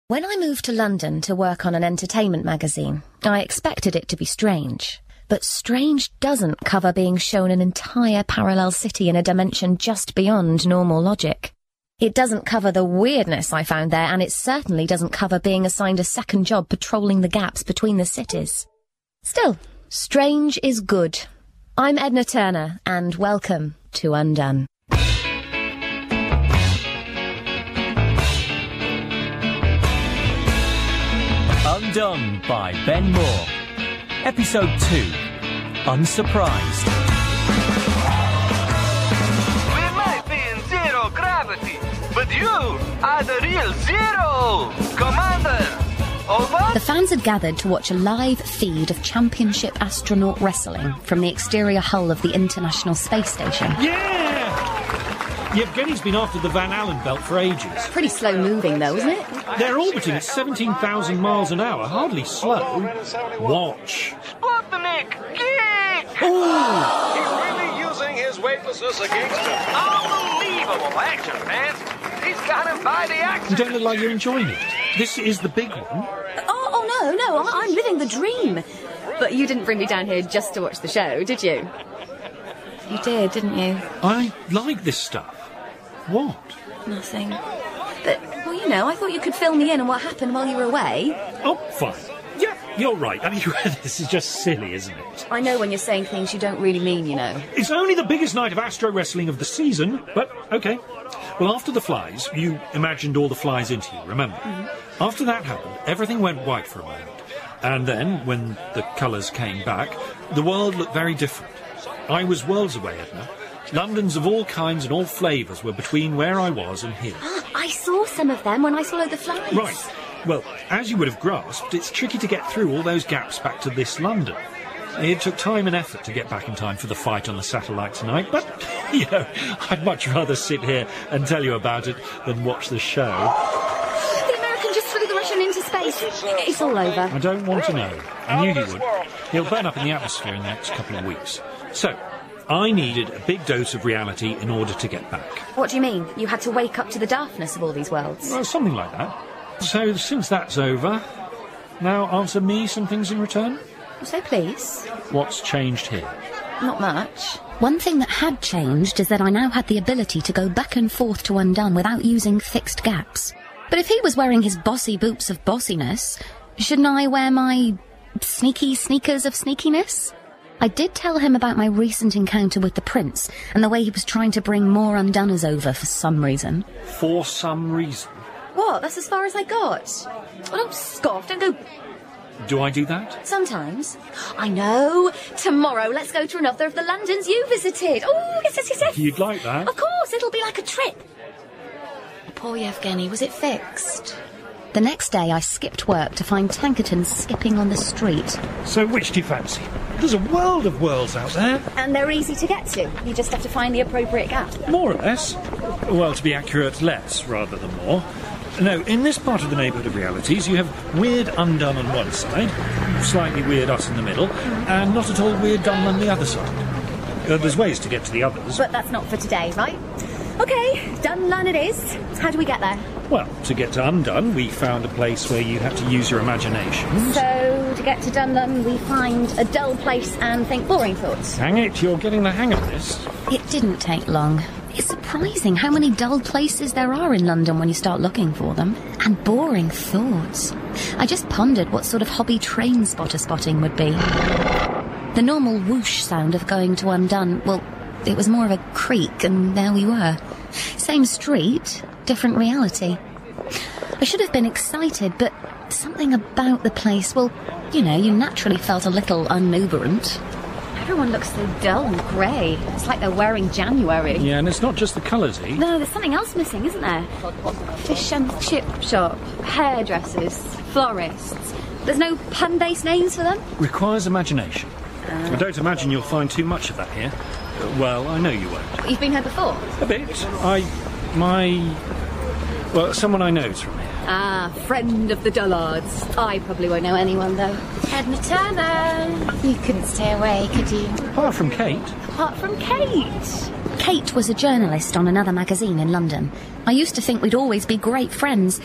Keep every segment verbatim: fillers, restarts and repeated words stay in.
When I moved to London to work on an entertainment magazine, I expected it to be strange. But strange doesn't cover being shown an entire parallel city in a dimension just beyond normal logic. It doesn't cover the weirdness I found there, and it certainly doesn't cover being assigned a second job patrolling the gaps between the cities. Still, strange is good. I'm Edna Turner, and welcome to Undone. Undone by Ben Moore. Episode two. Unsurprised. We might be in zero gravity, but you are the real zero! Commander! Over? The fans had gathered to watch a live feed of championship astronaut wrestling from the exterior hull of the International Space Station. Yeah! Yevgeny's been after the Van Allen belt for ages. Pretty slow moving though, isn't it? They're orbiting at seventeen thousand miles an hour, hardly slow. Watch. Sputnik! Kick! Oh! He's really using his weightlessness against him. Unbelievable action, man! He's got him by the You action! don't look like you're enjoying it. This is the big one. Oh, oh no, no, I- I'm living the dream. But you didn't bring me down here just to watch the show, did you? You did, didn't you? I like this stuff. What? Nothing. But, well, you know, I thought you could fill me in on what happened while you were away. Oh, fine. Yeah, you're right. I mean, this is just silly, isn't it? I know when you're saying things you don't really mean, you know. It's only the biggest night of astro wrestling of the season, but okay. Well, after the flies, you imagined all the flies into you, remember? Mm-hmm. After that happened, everything went white for a moment. And then, when the colours came back, the world looked very different. I was worlds away, Edna. Londons of all kinds and all flavours were between where I was and here. I saw some of them when I swallowed the flies. Right. Well, as you would have grasped, it's tricky to get through all those gaps back to this London. It took time and effort to get back in time for the fight on the satellite tonight, but, you know, I'd much rather sit here and tell you about it than watch the show. The American just flew the Russian into space. It's all over. I don't want to know. I knew he would. He'll burn up in the atmosphere in the next couple of weeks. So, I needed a big dose of reality in order to get back. What do you mean? You had to wake up to the daftness of all these worlds? Well, something like that. So, since that's over, now answer me some things in return? So please. What's changed here? Not much. One thing that had changed is that I now had the ability to go back and forth to Undone without using fixed gaps. But if he was wearing his bossy boots of bossiness, shouldn't I wear my sneaky sneakers of sneakiness? I did tell him about my recent encounter with the prince and the way he was trying to bring more Undoners over for some reason. For some reason? What? That's as far as I got. Oh, don't scoff. Don't go... Do I do that? Sometimes. I know. Tomorrow, let's go to another of the Londons you visited. Oh, yes, yes, yes, yes. You'd like that? Of course, it'll be like a trip. Poor Yevgeny, was it fixed? The next day I skipped work to find Tankerton skipping on the street. So which do you fancy? There's a world of worlds out there. And they're easy to get to. You just have to find the appropriate gap. More or less. Well, to be accurate, less rather than more. No, in this part of the neighbourhood of realities, you have weird Undone on one side, slightly weird us in the middle, and not at all weird Done on the other side. Uh, there's ways to get to the others. But that's not for today, right? OK, Dunlan it is. How do we get there? Well, to get to Undone, we found a place where you have to use your imagination. So, to get to Dunlan, we find a dull place and think boring thoughts. Hang it, you're getting the hang of this. It didn't take long. It's surprising how many dull places there are in London when you start looking for them. And boring thoughts. I just pondered what sort of hobby train spotter spotting would be. The normal whoosh sound of going to Undone, well, it was more of a creak, and there we were. Same street, different reality. I should have been excited, but something about the place, well, you know, you naturally felt a little unnuberant. Everyone looks so dull and grey. It's like they're wearing January. Yeah, and it's not just the colours, eh? No, there's something else missing, isn't there? Fish and chip shop, hairdressers, florists. There's no pun-based names for them? Requires imagination. Uh, I don't imagine you'll find too much of that here. Uh, well, I know you won't. You've been here before? A bit. I... my... well, someone I know's from here. Ah, friend of the dullards. I probably won't know anyone, though. Edna Turner. You couldn't stay away, could you? Apart from Kate. Apart from Kate. Kate was a journalist on another magazine in London. I used to think we'd always be great friends,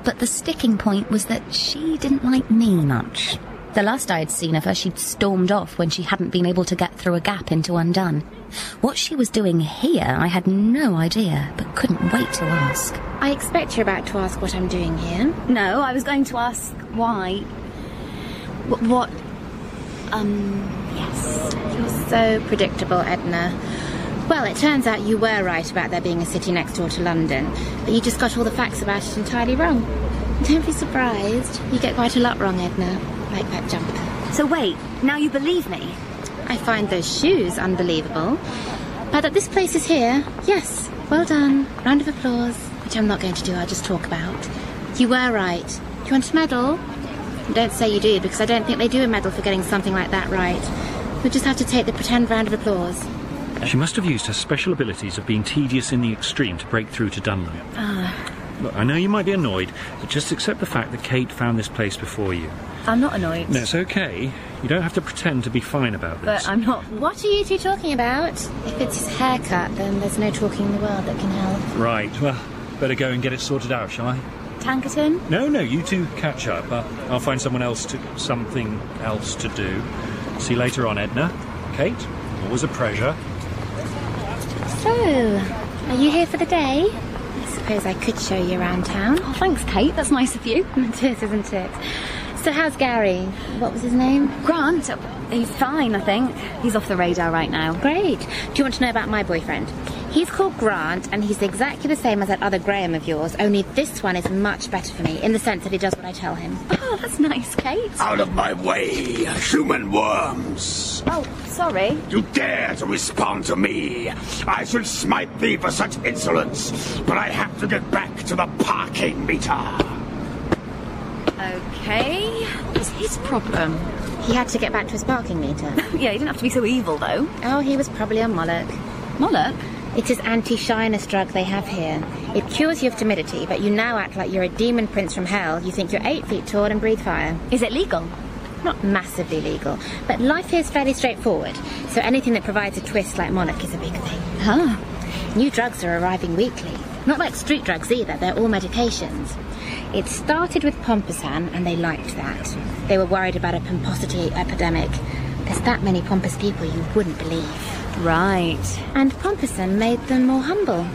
But the sticking point was that she didn't like me much. The last I had seen of her, she'd stormed off when she hadn't been able to get through a gap into Undone. What she was doing here, I had no idea, but couldn't wait to ask. I expect you're about to ask what I'm doing here. No, I was going to ask why. W- what? Um, Yes, you're so predictable, Edna. Well, it turns out you were right about there being a city next door to London, but you just got all the facts about it entirely wrong. Don't be surprised. You get quite a lot wrong, Edna. Like that jumper. So wait, now you believe me? I find those shoes unbelievable. But that this place is here, yes. Well done. Round of applause, which I'm not going to do, I'll just talk about. You were right. Do you want a medal? Don't say you do, because I don't think they do a medal for getting something like that right. You'll just have to take the pretend round of applause. She must have used her special abilities of being tedious in the extreme to break through to Dunlop. Ah. Look, I know you might be annoyed, but just accept the fact that Kate found this place before you. I'm not annoyed. No, it's okay. You don't have to pretend to be fine about this. But I'm not... What are you two talking about? If it's his haircut, then there's no talking in the world that can help. Right, well, better go and get it sorted out, shall I? Tankerton? No, no, you two catch up. Uh, I'll find someone else to... something else to do. See you later on, Edna. Kate, always a pleasure. So, are you here for the day? I suppose I could show you around town. Oh, thanks, Kate. That's nice of you. It is, isn't it? So how's Gary? What was his name? Grant? He's fine, I think. He's off the radar right now. Great. Do you want to know about my boyfriend? He's called Grant, and he's exactly the same as that other Graham of yours, only this one is much better for me, in the sense that he does what I tell him. Oh, that's nice, Kate. Out of my way, human worms! Oh, sorry. You dare to respond to me! I shall smite thee for such insolence, but I have to get back to the parking meter! Okay. What's his problem? He had to get back to his parking meter. Yeah, he didn't have to be so evil, though. Oh, he was probably on Moloch. Moloch? It's his anti-shyness drug they have here. It cures you of timidity, but you now act like you're a demon prince from hell. You think you're eight feet tall and breathe fire. Is it legal? Not massively legal, but life here is fairly straightforward, so anything that provides a twist like Moloch is a big thing. Huh. New drugs are arriving weekly. Not like street drugs either, they're all medications. It started with Pomposan, and they liked that. They were worried about a pomposity epidemic. There's that many pompous people you wouldn't believe. Right. And Pomposan made them more humble.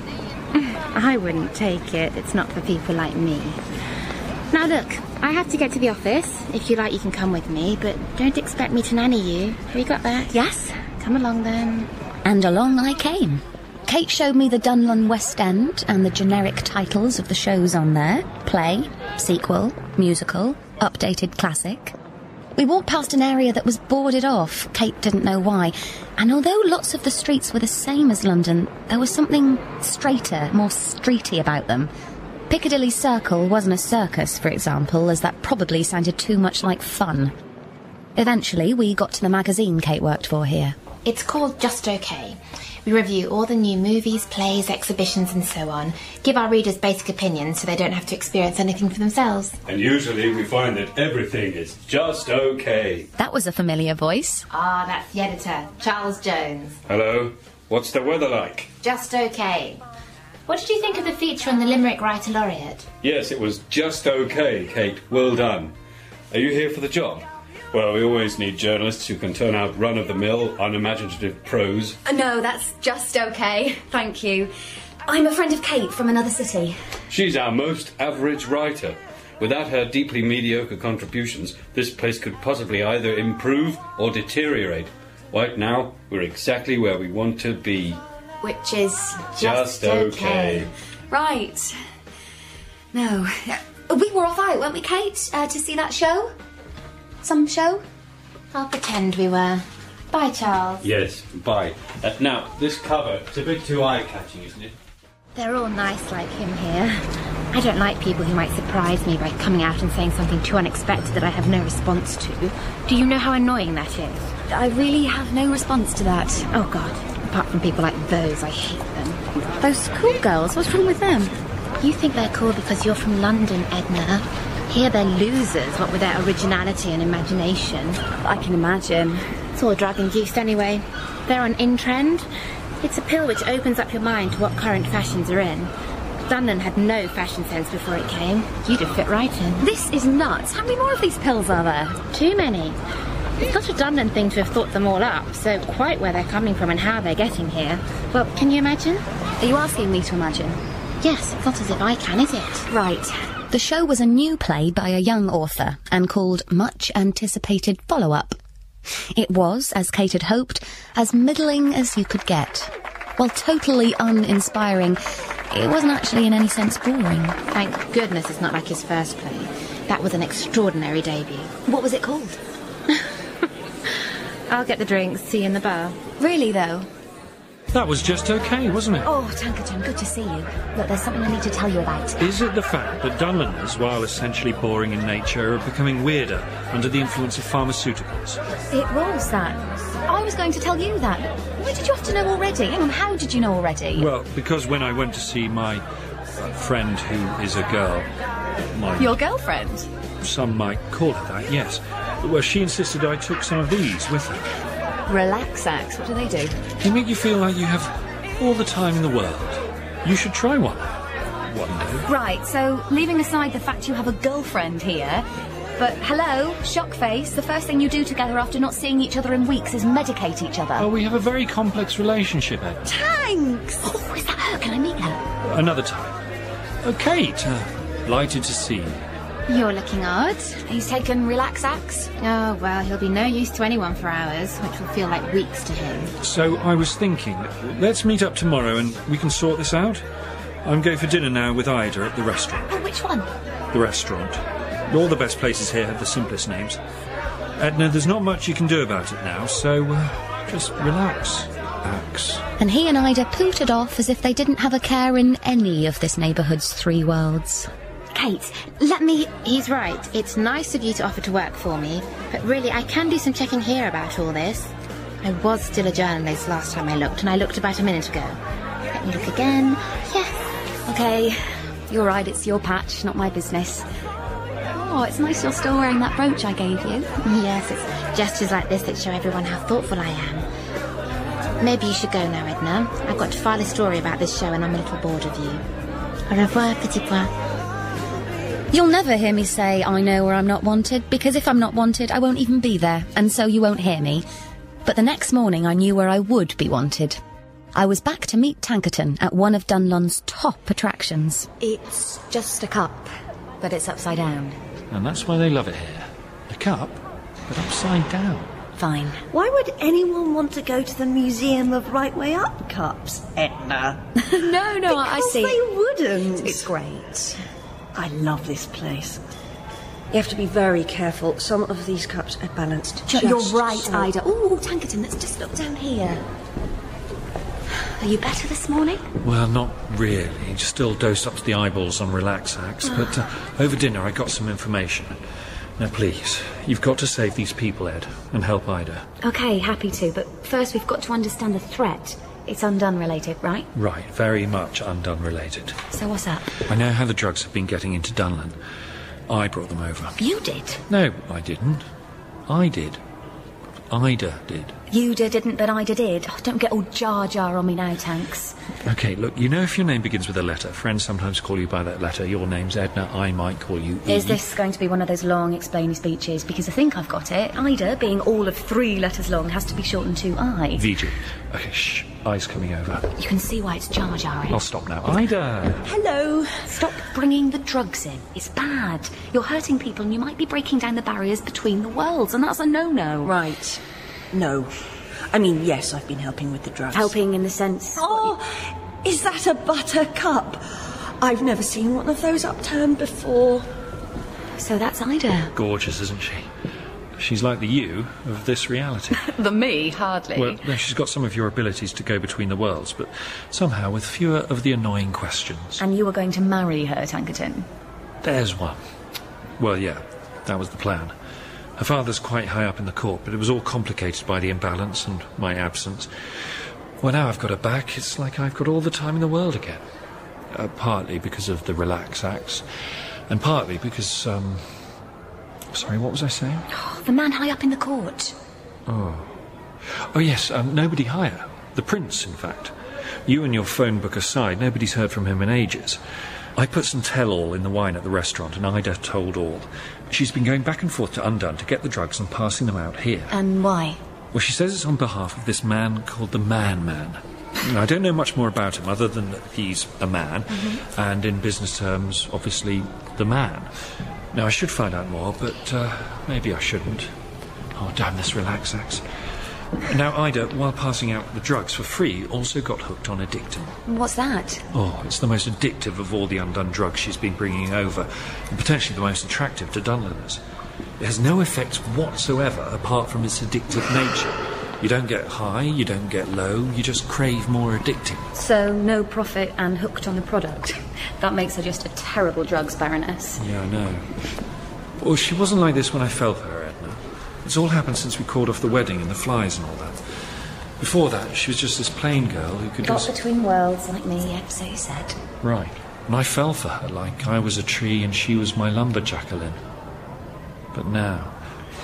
I wouldn't take it. It's not for people like me. Now look, I have to get to the office. If you like, you can come with me, but don't expect me to nanny you. Have you got that? Yes. Come along then. And along I came. Kate showed me the Dunlun West End and the generic titles of the shows on there. Play, sequel, musical, updated classic. We walked past an area that was boarded off. Kate didn't know why. And although lots of the streets were the same as London, there was something straighter, more streety about them. Piccadilly Circle wasn't a circus, for example, as that probably sounded too much like fun. Eventually, we got to the magazine Kate worked for here. It's called Just Okay. We review all the new movies, plays, exhibitions and so on. Give our readers basic opinions so they don't have to experience anything for themselves. And usually we find that everything is just okay. That was a familiar voice. Ah, that's the editor, Charles Jones. Hello, what's the weather like? Just okay. What did you think of the feature on the Limerick Writer Laureate? Yes, it was just okay, Kate. Well done. Are you here for the job? Well, we always need journalists who can turn out run-of-the-mill, unimaginative prose. No, that's just okay. Thank you. I'm a friend of Kate from another city. She's our most average writer. Without her deeply mediocre contributions, this place could possibly either improve or deteriorate. Right now, we're exactly where we want to be. Which is just, just okay. okay. Right. No. We were off out, weren't we, Kate, uh, to see that show? Some show? I'll pretend we were. Bye, Charles. Yes, bye. Uh, now, this cover, it's a bit too eye-catching, isn't it? They're all nice like him here. I don't like people who might surprise me by coming out and saying something too unexpected that I have no response to. Do you know how annoying that is? I really have no response to that. Oh, God. Apart from people like those, I hate them. Those schoolgirls, what's wrong with them? You think they're cool because you're from London, Edna. Here they're losers, what with their originality and imagination. I can imagine. It's all drug-induced anyway. They're on in-trend. It's a pill which opens up your mind to what current fashions are in. Dunland had no fashion sense before it came. You'd have fit right in. This is nuts. How many more of these pills are there? Too many. It's not a Dunland thing to have thought them all up, so quite where they're coming from and how they're getting here. Well, can you imagine? Are you asking me to imagine? Yes, it's not as if I can, is it? Right. The show was a new play by a young author and called Much Anticipated Follow-Up. It was, as Kate had hoped, as middling as you could get. While totally uninspiring, it wasn't actually in any sense boring. Thank goodness it's not like his first play. That was an extraordinary debut. What was it called? I'll get the drinks, see you in the bar. Really, though? That was just okay, wasn't it? Oh, Tankerton, good to see you. Look, there's something I need to tell you about. Is it the fact that Dunlanders, while essentially boring in nature, are becoming weirder under the influence of pharmaceuticals? It was that. I was going to tell you that. Why did you have to know already? Hang on, how did you know already? Well, because when I went to see my uh, friend who is a girl... My, Your girlfriend? Some might call her that, yes. Well, she insisted I took some of these with her. Relaxax, what do they do? They make you feel like you have all the time in the world. You should try one. One day. Right, so leaving aside the fact you have a girlfriend here, but hello, shock face, the first thing you do together after not seeing each other in weeks is medicate each other. Oh, we have a very complex relationship, Ed. Thanks! Oh, is that her? Can I meet her? Another time. Oh, Kate, uh, delighted to see you. You're looking odd. He's taken Relaxax. Oh, well, he'll be no use to anyone for hours, which will feel like weeks to him. So I was thinking, let's meet up tomorrow and we can sort this out. I'm going for dinner now with Ida at the restaurant. Oh, which one? The restaurant. All the best places here have the simplest names. Edna, there's not much you can do about it now, so uh, just relax. Axe. And he and Ida pooted off as if they didn't have a care in any of this neighbourhood's three worlds. Kate, let me... He's right. It's nice of you to offer to work for me, but really, I can do some checking here about all this. I was still a journalist last time I looked, and I looked about a minute ago. Let me look again. Yes. OK, you're right, it's your patch, not my business. Oh, it's nice you're still wearing that brooch I gave you. Yes, it's gestures like this that show everyone how thoughtful I am. Maybe you should go now, Edna. I've got to file a story about this show, and I'm a little bored of you. Au revoir, petit pois. You'll never hear me say I know where I'm not wanted, because if I'm not wanted, I won't even be there, and so you won't hear me. But the next morning I knew where I would be wanted. I was back to meet Tankerton at one of Dunlund's top attractions. It's just a cup, but it's upside down. And that's why they love it here. A cup, but upside down. Fine. Why would anyone want to go to the Museum of Right Way Up cups, Edna? no, no, I see. Because they wouldn't. It's great. I love this place. You have to be very careful. Some of these cups are balanced just You're right, so. Ida. Oh, Tankerton, let's just look down here. Are you better this morning? Well, not really. Still dosed up to the eyeballs on Relaxax, but uh, over dinner I got some information. Now, please, you've got to save these people, Ed, and help Ida. OK, happy to, but first we've got to understand the threat. It's Undone related, right? Right, very much Undone related. So what's that? I know how the drugs have been getting into Dunland. I brought them over. You did? No, I didn't. I did. Ida did. You did, didn't, but Ida did. Oh, don't get all Jar Jar on me now, Tanks. OK, look, you know if your name begins with a letter, friends sometimes call you by that letter. Your name's Edna, I might call you E. Is this going to be one of those long explaining speeches? Because I think I've got it. Ida, being all of three letters long, has to be shortened to I. V G. OK, shh. I's coming over. You can see why it's Jar Jarring. I'll stop now. Ida! Hello. Stop bringing the drugs in. It's bad. You're hurting people and you might be breaking down the barriers between the worlds, and that's a no-no. Right. No. I mean, yes, I've been helping with the drugs. Helping in the sense... Oh, is that a buttercup? I've never seen one of those upturned before. So that's Ida. Gorgeous, isn't she? She's like the you of this reality. The me, hardly. Well, no, she's got some of your abilities to go between the worlds, but somehow with fewer of the annoying questions. And you were going to marry her, Tankerton? There's one. Well, yeah, that was the plan. Her father's quite high up in the court, but it was all complicated by the imbalance and my absence. Well, now I've got her back, it's like I've got all the time in the world again. Uh, partly because of the Relaxax, and partly because, um... Sorry, what was I saying? Oh, the man high up in the court. Oh. Oh, yes, um, nobody higher. The prince, in fact. You and your phone book aside, nobody's heard from him in ages. I put some tell-all in the wine at the restaurant, and Ida told all. She's been going back and forth to Undone to get the drugs and passing them out here. And why? Well, she says it's on behalf of this man called the Man Man. Now, I don't know much more about him other than that he's a man, mm-hmm. and in business terms, obviously, the man. Now, I should find out more, but uh, maybe I shouldn't. Oh, damn this Relaxax. Now, Ida, while passing out the drugs for free, also got hooked on Addictum. What's that? Oh, it's the most addictive of all the Undone drugs she's been bringing over, and potentially the most attractive to Dunlanders. It has no effects whatsoever apart from its addictive nature. You don't get high, you don't get low, you just crave more addicting. So, no profit and hooked on the product. That makes her just a terrible drugs baroness. Yeah, I know. Well, she wasn't like this when I fell for her, Edna. It's all happened since we called off the wedding and the flies and all that. Before that, she was just this plain girl who could Got just... between worlds like me, so you said. Right. And I fell for her like I was a tree and she was my lumberjackalin. But now...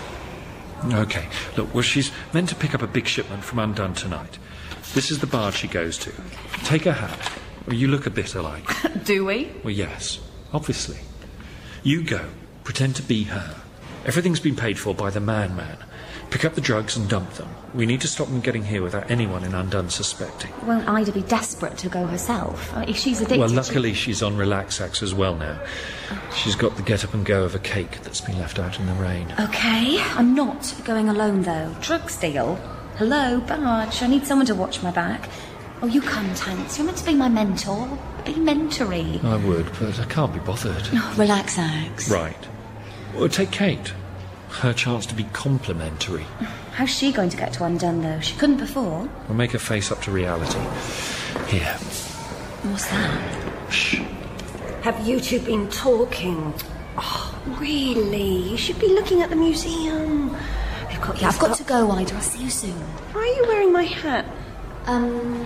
OK, look, well, she's meant to pick up a big shipment from Undone tonight. This is the barge she goes to. Take her hat. Or you look a bit alike. Do we? Well, yes, obviously. You go, pretend to be her. Everything's been paid for by the Man Man. Pick up the drugs and dump them. We need to stop them getting here without anyone in Undone suspecting. Won't Ida be desperate to go herself? Uh, if she's addicted... Well, luckily she's on Relaxax as well now. She's got the get-up-and-go of a cake that's been left out in the rain. OK, I'm not going alone, though. Drugs deal? Hello, Barge, I need someone to watch my back. Oh, you come, Tanks. You're meant to be my mentor. Be mentory. I would, but I can't be bothered. Oh, Relaxax. Right. Well, take Kate. Her chance to be complimentary. How's she going to get to Undone, though? She couldn't before. We'll make her face up to reality. Here. What's that? Shh. Have you two been talking? Oh, really? You should be looking at the museum. They've got Yeah, I've got to go, Ida. I'll see you soon. Why are you wearing my hat? Um...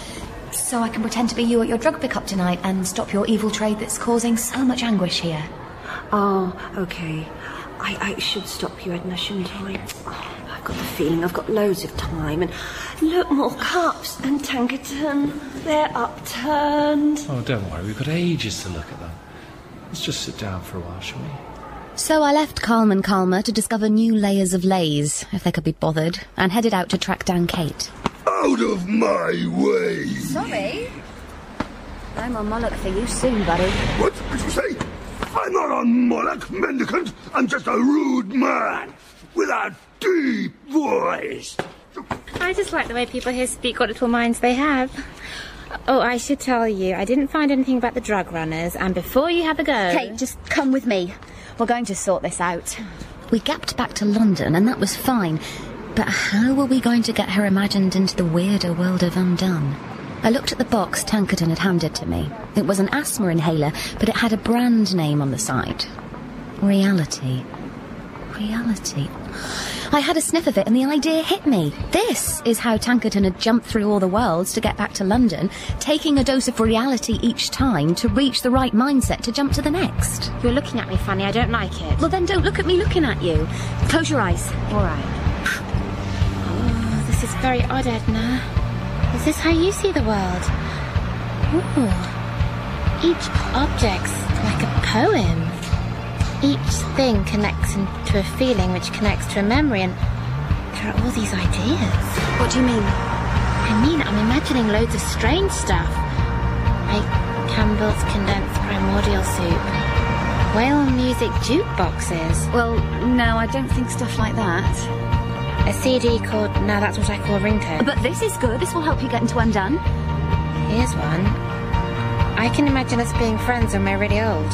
So I can pretend to be you at your drug pickup tonight and stop your evil trade that's causing so much anguish here. Oh, OK. I, I should stop you, Edna, shouldn't I? Oh, I've got the feeling I've got loads of time. And look, more cups and Tankerton. They're upturned. Oh, don't worry. We've got ages to look at them. Let's just sit down for a while, shall we? So I left Calm and Calmer to discover new layers of lays, if they could be bothered, and headed out to track down Kate. Out of my way! Sorry. I'm on Moloch for you soon, buddy. What did you say? I'm not on Moloch, mendicant. I'm just a rude man with a deep voice. I just like the way people here speak what little minds they have. Oh, I should tell you, I didn't find anything about the drug runners, and before you have a go... Kate, just come with me. We're going to sort this out. We gapped back to London, and that was fine. But how were we going to get her imagined into the weirder world of Undone? I looked at the box Tankerton had handed to me. It was an asthma inhaler, but it had a brand name on the side. Reality. Reality. I had a sniff of it and the idea hit me. This is how Tankerton had jumped through all the worlds to get back to London, taking a dose of reality each time to reach the right mindset to jump to the next. You're looking at me funny, I don't like it. Well, then don't look at me looking at you. Close your eyes. All right. Oh, this is very odd, Edna. Is this how you see the world? Ooh. Each object's like a poem. Each thing connects into a feeling which connects to a memory, and there are all these ideas. What do you mean? I mean, I'm imagining loads of strange stuff. Like Campbell's condensed primordial soup. Whale music jukeboxes. Well, no, I don't think stuff like that. A C D called Now That's What I Call Ringtone. But this is good. This will help you get into Undone. Here's one. I can imagine us being friends when we're really old.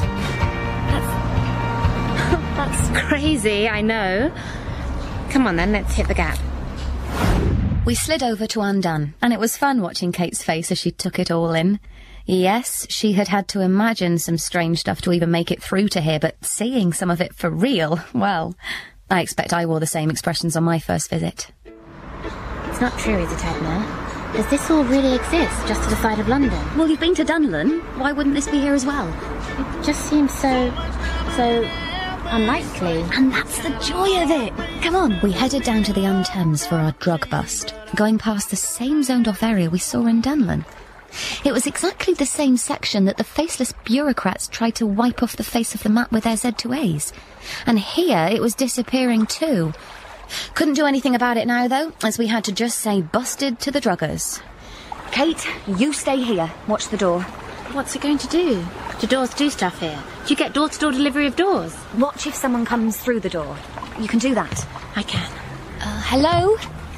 That's... That's crazy, I know. Come on then, let's hit the gap. We slid over to Undone, and it was fun watching Kate's face as she took it all in. Yes, she had had to imagine some strange stuff to even make it through to here, but seeing some of it for real, well... I expect I wore the same expressions on my first visit. It's not true, is it, Edna? Does this all really exist, just to the side of London? Well, you've been to Dunlan. Why wouldn't this be here as well? It just seems so... so... unlikely. And that's the joy of it. Come on. We headed down to the Unthames for our drug bust, going past the same zoned-off area we saw in Dunlan. It was exactly the same section that the faceless bureaucrats tried to wipe off the face of the map with their Z two A's. And here it was disappearing too. Couldn't do anything about it now, though, as we had to just say busted to the druggers. Kate, you stay here. Watch the door. What's it going to do? Do doors do stuff here? Do you get door-to-door delivery of doors? Watch if someone comes through the door. You can do that. I can. Uh, hello?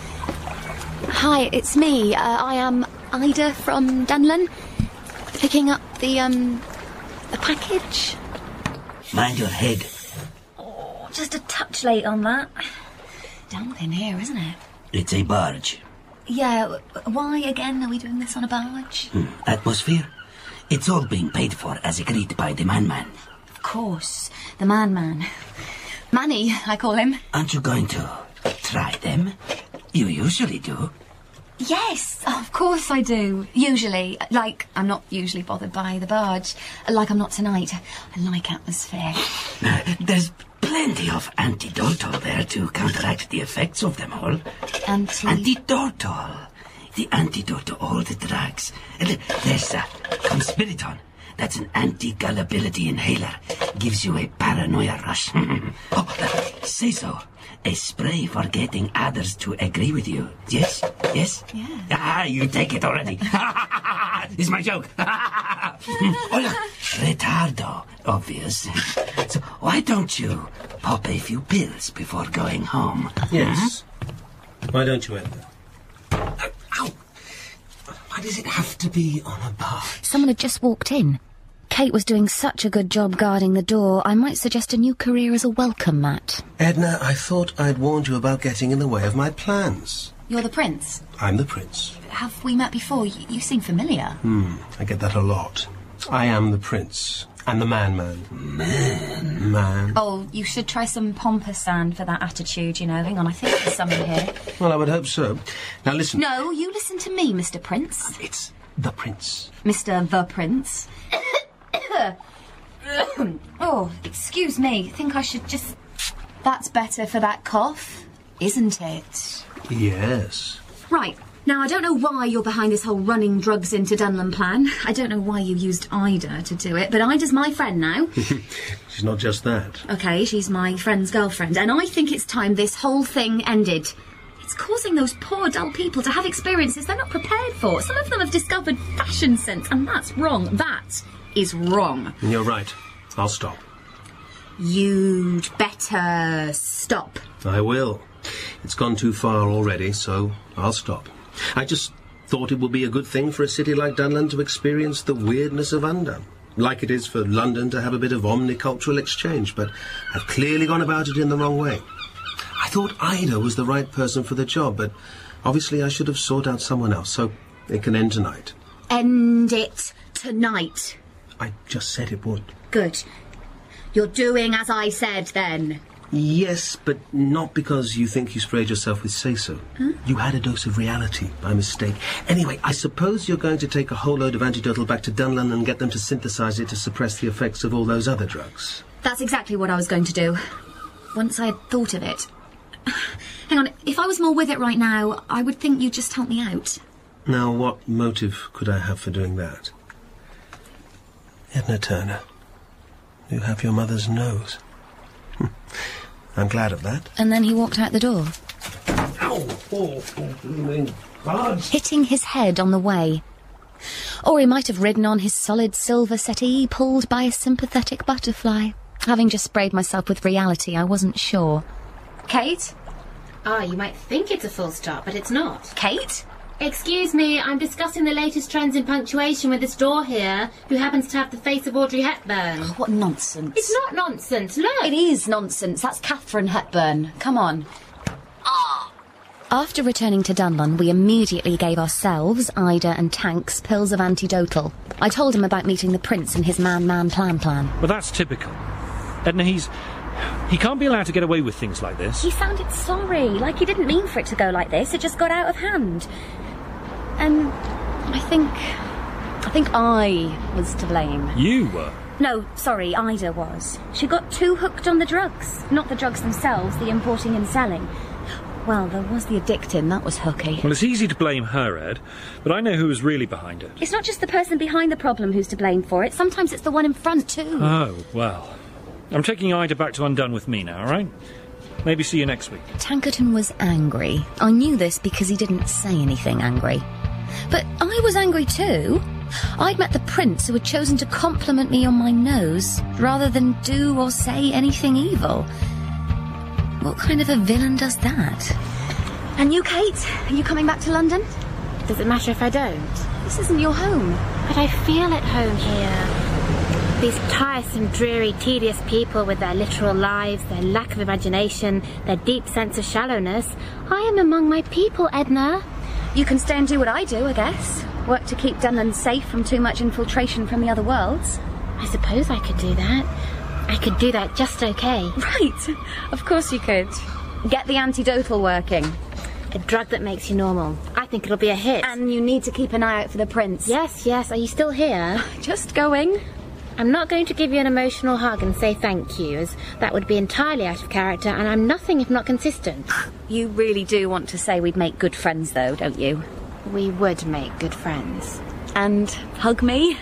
Hi, it's me. Uh, I am Ida from Dunlan. Picking up the, um, the package. Mind your head. Oh, just a touch late on that. Damp in here, isn't it? It's a barge. Yeah, why again are we doing this on a barge? Hmm. Atmosphere? It's all being paid for as agreed by the man-man. Of course, the man-man. Manny, I call him. Aren't you going to try them? You usually do. Yes, of course I do. Usually. Like, I'm not usually bothered by the barge. Like I'm not tonight. I like atmosphere. There's plenty of antidotal there to counteract the effects of them all. Anti... Antidotal. The antidote to all the drugs. There's uh, Conspiriton. That's an anti-gullibility inhaler. Gives you a paranoia rush. oh, uh, say so. A spray for getting others to agree with you. Yes? Yes? Yeah. Ah, you take it already. It's my joke. oh, look. Retardo. Obvious. So why don't you pop a few pills before going home? Yes. Huh? Why don't you, Edna? Ow! Why does it have to be on a bar? Someone had just walked in. Kate was doing such a good job guarding the door, I might suggest a new career as a welcome mat. Edna, I thought I'd warned you about getting in the way of my plans. You're the prince? I'm the prince. Have we met before? You, you seem familiar. Hmm, I get that a lot. I am the prince. And the man-man. Man. Man. Oh, you should try some Pompasan for that attitude, you know. Hang on, I think there's some in here. Well, I would hope so. Now, listen. No, you listen to me, Mister Prince. It's the prince. Mister the Prince. Oh, excuse me. Think I should just... That's better for that cough, isn't it? Yes. Right. Now, I don't know why you're behind this whole running drugs into Dunlan plan. I don't know why you used Ida to do it, but Ida's my friend now. She's not just that. OK, she's my friend's girlfriend, and I think it's time this whole thing ended. It's causing those poor, dull people to have experiences they're not prepared for. Some of them have discovered fashion sense, and that's wrong. That is wrong. You're right. I'll stop. You'd better stop. I will. It's gone too far already, so I'll stop. I just thought it would be a good thing for a city like Dunlan to experience the weirdness of Undone. Like it is for London to have a bit of omnicultural exchange, but I've clearly gone about it in the wrong way. I thought Ida was the right person for the job, but obviously I should have sought out someone else, so it can end tonight. End it tonight. I just said it would. Good. You're doing as I said, then. Yes, but not because you think you sprayed yourself with say-so. Huh? You had a dose of reality by mistake. Anyway, I suppose you're going to take a whole load of antidotal back to Dunlan and get them to synthesize it to suppress the effects of all those other drugs. That's exactly what I was going to do. Once I had thought of it. Hang on, if I was more with it right now, I would think you'd just help me out. Now, what motive could I have for doing that? Edna Turner, you have your mother's nose. I'm glad of that. And then he walked out the door. Ow! Oh, oh, oh, hitting his head on the way. Or he might have ridden on his solid silver settee, pulled by a sympathetic butterfly. Having just sprayed myself with reality, I wasn't sure. Kate? Ah, you might think it's a full stop, but it's not. Kate? Excuse me, I'm discussing the latest trends in punctuation with this door here, who happens to have the face of Audrey Hepburn. Oh, what nonsense. It's not nonsense, look! It is nonsense. That's Catherine Hepburn. Come on. Oh. After returning to Dunlan, we immediately gave ourselves, Ida and Tanks, pills of antidotal. I told him about meeting the prince and his man-man plan-plan. Well, that's typical. Edna, he's... He can't be allowed to get away with things like this. He sounded sorry, like he didn't mean for it to go like this. It just got out of hand. And I think... I think I was to blame. You were? No, sorry, Ida was. She got too hooked on the drugs. Not the drugs themselves, the importing and selling. Well, there was the addicting, that was hooky. Well, it's easy to blame her, Ed, but I know who was really behind it. It's not just the person behind the problem who's to blame for it. Sometimes it's the one in front, too. Oh, well. I'm taking Ida back to Undone with me now, all right? Maybe see you next week. Tankerton was angry. I knew this because he didn't say anything angry. But I was angry too. I'd met the prince who had chosen to compliment me on my nose rather than do or say anything evil. What kind of a villain does that? And you, Kate? Are you coming back to London? Does it matter if I don't? This isn't your home. But I feel at home here. These tiresome, dreary, tedious people with their literal lives, their lack of imagination, their deep sense of shallowness. I am among my people, Edna. You can stay and do what I do, I guess. Work to keep Dunland safe from too much infiltration from the other worlds. I suppose I could do that. I could do that just okay. Right. Of course you could. Get the antidotal working. A drug that makes you normal. I think it'll be a hit. And you need to keep an eye out for the prince. Yes, yes. Are you still here? Just going. I'm not going to give you an emotional hug and say thank you, as that would be entirely out of character, and I'm nothing if not consistent. You really do want to say we'd make good friends, though, don't you? We would make good friends. And hug me.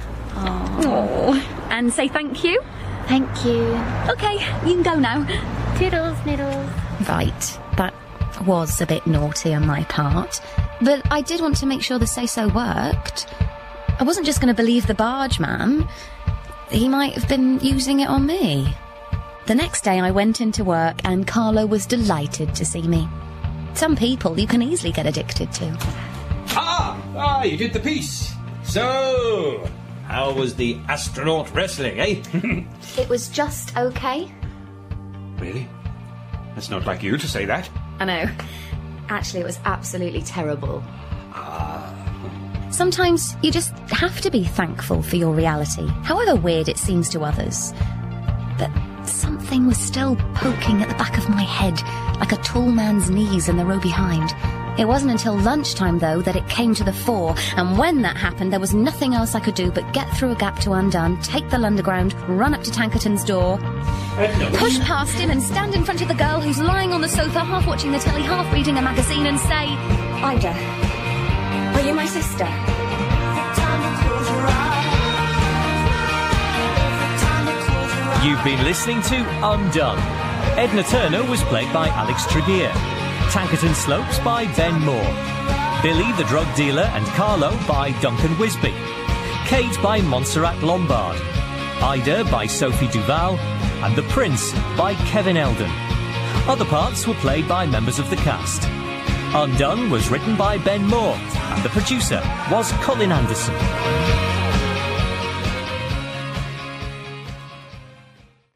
Oh. And say thank you. Thank you. OK, you can go now. Toodles, noodles. Right, that was a bit naughty on my part. But I did want to make sure the say-so worked. I wasn't just going to believe the barge man. He might have been using it on me. The next day I went into work and Carlo was delighted to see me. Some people you can easily get addicted to. Ah! Ah, you did the piece. So, how was the astronaut wrestling, eh? It was just okay. Really? That's not like you to say that. I know. Actually, it was absolutely terrible. Sometimes you just have to be thankful for your reality, however weird it seems to others. But something was still poking at the back of my head, like a tall man's knees in the row behind. It wasn't until lunchtime, though, that it came to the fore, and when that happened, there was nothing else I could do but get through a gap to Undone, take the Lunderground, run up to Tankerton's door, push past him and stand in front of the girl who's lying on the sofa, half watching the telly, half reading a magazine, and say, Ida, are you my sister? You've been listening to Undone. Edna Turner was played by Alex Tregear. Tankerton Slopes by Ben Moore. Billy the Drug Dealer and Carlo by Duncan Wisby. Kate by Montserrat Lombard. Ida by Sophie Duval. And The Prince by Kevin Eldon. Other parts were played by members of the cast. Undone was written by Ben Moore, and the producer was Colin Anderson.